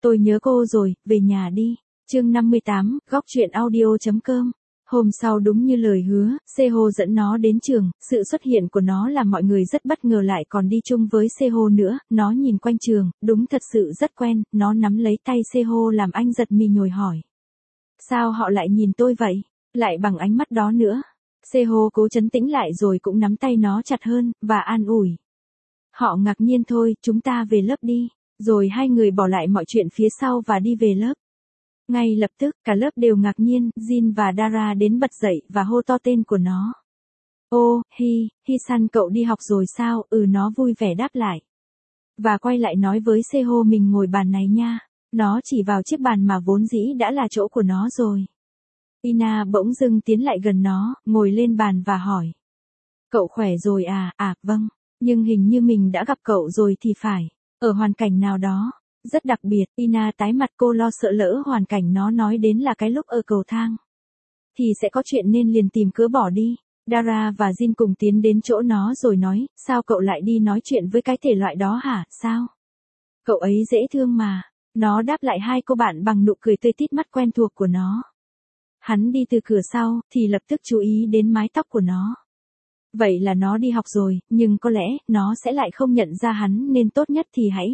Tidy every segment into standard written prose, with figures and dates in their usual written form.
Tôi nhớ cô rồi, về nhà đi. Chương 58, góc truyện audio.com. Hôm sau đúng như lời hứa, Sehho dẫn nó đến trường, sự xuất hiện của nó làm mọi người rất bất ngờ lại còn đi chung với Sehho nữa, nó nhìn quanh trường, đúng thật sự rất quen, nó nắm lấy tay Sehho làm anh giật mình nhồi hỏi. Sao họ lại nhìn tôi vậy? Lại bằng ánh mắt đó nữa. Sehho cố trấn tĩnh lại rồi cũng nắm tay nó chặt hơn, và an ủi. Họ ngạc nhiên thôi, chúng ta về lớp đi. Rồi hai người bỏ lại mọi chuyện phía sau và đi về lớp. Ngay lập tức, cả lớp đều ngạc nhiên, Jin và Dara đến bật dậy và hô to tên của nó. Ô, Hi-san cậu đi học rồi sao? Nó vui vẻ đáp lại. Và quay lại nói với Sehho mình ngồi bàn này nha. Nó chỉ vào chiếc bàn mà vốn dĩ đã là chỗ của nó rồi. Ina bỗng dưng tiến lại gần nó, ngồi lên bàn và hỏi. Cậu khỏe rồi à? Vâng, nhưng hình như mình đã gặp cậu rồi thì phải. Ở hoàn cảnh nào đó. Rất đặc biệt, Ina tái mặt, cô lo sợ lỡ hoàn cảnh nó nói đến là cái lúc ở cầu thang. Thì sẽ có chuyện nên liền tìm cớ bỏ đi. Dara và Jin cùng tiến đến chỗ nó rồi nói, sao cậu lại đi nói chuyện với cái thể loại đó hả, sao? Cậu ấy dễ thương mà. Nó đáp lại hai cô bạn bằng nụ cười tươi tít mắt quen thuộc của nó. Hắn đi từ cửa sau, thì lập tức chú ý đến mái tóc của nó. Vậy là nó đi học rồi, nhưng có lẽ, nó sẽ lại không nhận ra hắn nên tốt nhất thì hãy.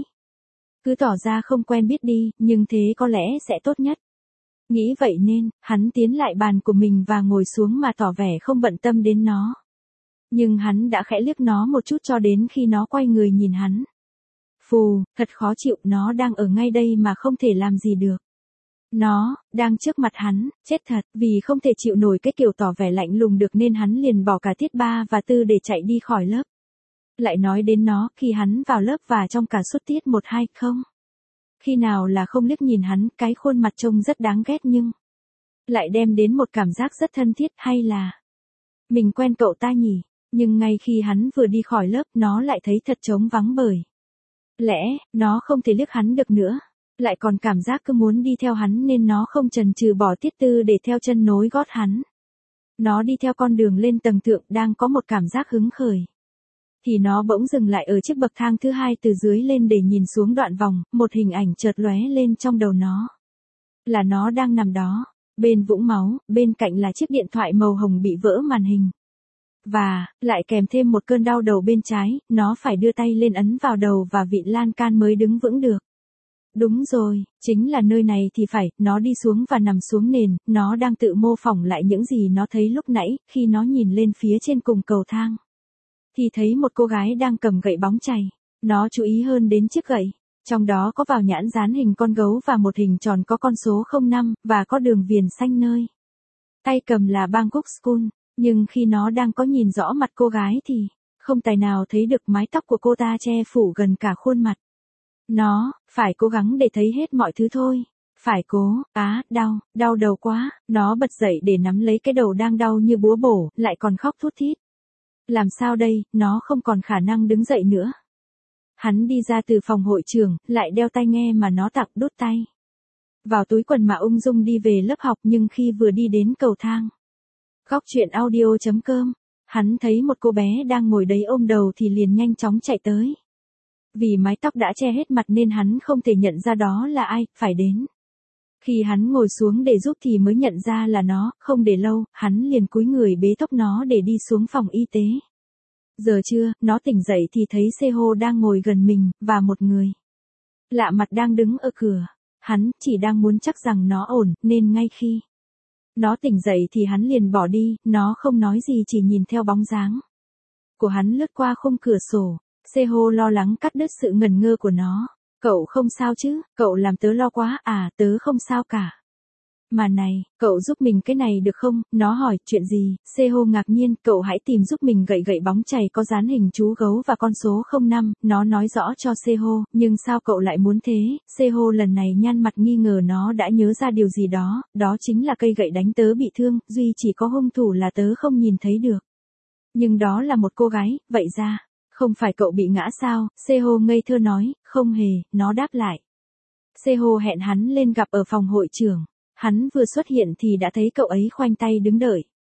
Cứ tỏ ra không quen biết đi, nhưng thế có lẽ sẽ tốt nhất. Nghĩ vậy nên, hắn tiến lại bàn của mình và ngồi xuống mà tỏ vẻ không bận tâm đến nó. Nhưng hắn đã khẽ liếc nó một chút cho đến khi nó quay người nhìn hắn. Phù, thật khó chịu, nó đang ở ngay đây mà không thể làm gì được. Nó, đang trước mặt hắn, chết thật, vì không thể chịu nổi cái kiểu tỏ vẻ lạnh lùng được nên hắn liền bỏ cả tiết 3 và 4 để chạy đi khỏi lớp. Lại nói đến nó, khi hắn vào lớp và trong cả suốt tiết 1-2, không. Khi nào là không liếc nhìn hắn, cái khuôn mặt trông rất đáng ghét nhưng lại đem đến một cảm giác rất thân thiết, hay là mình quen cậu ta nhỉ? Nhưng ngay khi hắn vừa đi khỏi lớp, nó lại thấy thật trống vắng bởi lẽ, nó không thể liếc hắn được nữa. Lại còn cảm giác cứ muốn đi theo hắn nên nó không chần chừ bỏ tiết 4 để theo chân nối gót hắn. Nó đi theo con đường lên tầng thượng đang có một cảm giác hứng khởi. Thì nó bỗng dừng lại ở chiếc bậc thang thứ 2 từ dưới lên để nhìn xuống đoạn vòng, một hình ảnh chợt lóe lên trong đầu nó. Là nó đang nằm đó, bên vũng máu, bên cạnh là chiếc điện thoại màu hồng bị vỡ màn hình. Và, lại kèm thêm một cơn đau đầu bên trái, nó phải đưa tay lên ấn vào đầu và vịn lan can mới đứng vững được. Đúng rồi, chính là nơi này thì phải, nó đi xuống và nằm xuống nền, nó đang tự mô phỏng lại những gì nó thấy lúc nãy, khi nó nhìn lên phía trên cùng cầu thang. Thì thấy một cô gái đang cầm gậy bóng chày. Nó chú ý hơn đến chiếc gậy. Trong đó có vào nhãn dán hình con gấu và một hình tròn có con số 05, và có đường viền xanh nơi. Tay cầm là Bangkok School, nhưng khi nó đang có nhìn rõ mặt cô gái thì, không tài nào thấy được mái tóc của cô ta che phủ gần cả khuôn mặt. Nó, phải cố gắng để thấy hết mọi thứ thôi. Phải cố, đau đầu quá, nó bật dậy để nắm lấy cái đầu đang đau như búa bổ, lại còn khóc thút thít. Làm sao đây, nó không còn khả năng đứng dậy nữa. Hắn đi ra từ phòng hội trường, lại đeo tai nghe mà nó tặng đút tay vào túi quần mà ung dung đi về lớp học, nhưng khi vừa đi đến cầu thang. Góc truyện audio.com, hắn thấy một cô bé đang ngồi đấy ôm đầu thì liền nhanh chóng chạy tới. Vì mái tóc đã che hết mặt nên hắn không thể nhận ra đó là ai, phải đến. Khi hắn ngồi xuống để giúp thì mới nhận ra là nó, không để lâu, hắn liền cúi người bế tóc nó để đi xuống phòng y tế. Giờ trưa, nó tỉnh dậy thì thấy Sehho đang ngồi gần mình, và một người lạ mặt đang đứng ở cửa. Hắn chỉ đang muốn chắc rằng nó ổn, nên ngay khi nó tỉnh dậy thì hắn liền bỏ đi, nó không nói gì chỉ nhìn theo bóng dáng của hắn lướt qua khung cửa sổ. Sehho lo lắng cắt đứt sự ngần ngơ của nó. Cậu không sao chứ, cậu làm tớ lo quá, tớ không sao cả. Mà này, cậu giúp mình cái này được không? Nó hỏi, chuyện gì? Sehho ngạc nhiên, cậu hãy tìm giúp mình gậy bóng chày có dán hình chú gấu và con số 05, nó nói rõ cho Sehho, nhưng sao cậu lại muốn thế? Sehho lần này nhăn mặt nghi ngờ nó đã nhớ ra điều gì đó, đó chính là cây gậy đánh tớ bị thương, duy chỉ có hung thủ là tớ không nhìn thấy được. Nhưng đó là một cô gái, vậy ra, không phải cậu bị ngã sao? Sehho ngây thơ nói, không hề, nó đáp lại. Sehho hẹn hắn lên gặp ở phòng hội trưởng. Hắn vừa xuất hiện thì đã thấy cậu ấy khoanh tay đứng đợi.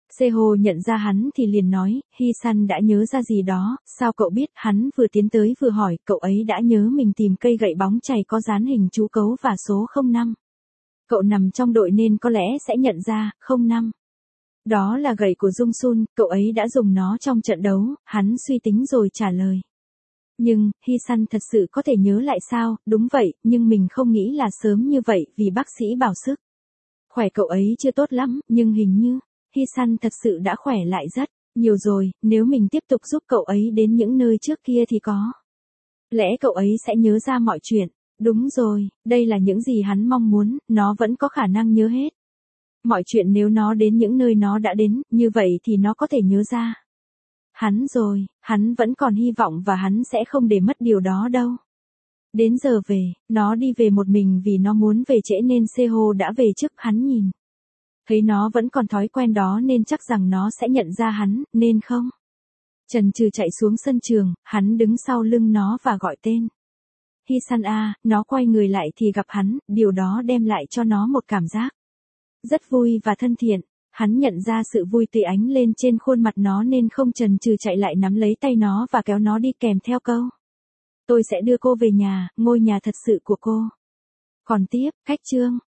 Seho nhận ra hắn thì liền nói, Hi-san đã nhớ ra gì đó, sao cậu biết? Hắn vừa tiến tới vừa hỏi, cậu ấy đã nhớ mình tìm cây gậy bóng chày có dán hình chú cấu và số 05. Cậu nằm trong đội nên có lẽ sẽ nhận ra, 05. Đó là gậy của Dung Sun, cậu ấy đã dùng nó trong trận đấu, hắn suy tính rồi trả lời. Nhưng, Hi-san thật sự có thể nhớ lại sao? Đúng vậy, nhưng mình không nghĩ là sớm như vậy vì bác sĩ bảo sức khỏe cậu ấy chưa tốt lắm, nhưng hình như Hi-san thật sự đã khỏe lại rất nhiều rồi, nếu mình tiếp tục giúp cậu ấy đến những nơi trước kia thì có lẽ cậu ấy sẽ nhớ ra mọi chuyện. Đúng rồi, đây là những gì hắn mong muốn, nó vẫn có khả năng nhớ hết mọi chuyện nếu nó đến những nơi nó đã đến, như vậy thì nó có thể nhớ ra. Hắn vẫn còn hy vọng và hắn sẽ không để mất điều đó đâu. Đến giờ về, nó đi về một mình vì nó muốn về trễ nên Seho đã về trước hắn nhìn. Thấy nó vẫn còn thói quen đó nên chắc rằng nó sẽ nhận ra hắn, nên không. Chần chừ chạy xuống sân trường, hắn đứng sau lưng nó và gọi tên. Hi-san a, nó quay người lại thì gặp hắn, điều đó đem lại cho nó một cảm giác rất vui và thân thiện. Hắn nhận ra sự vui tươi ánh lên trên khuôn mặt nó nên không chần chừ chạy lại nắm lấy tay nó và kéo nó đi kèm theo câu. Tôi sẽ đưa cô về nhà, ngôi nhà thật sự của cô. Còn tiếp, cách chương.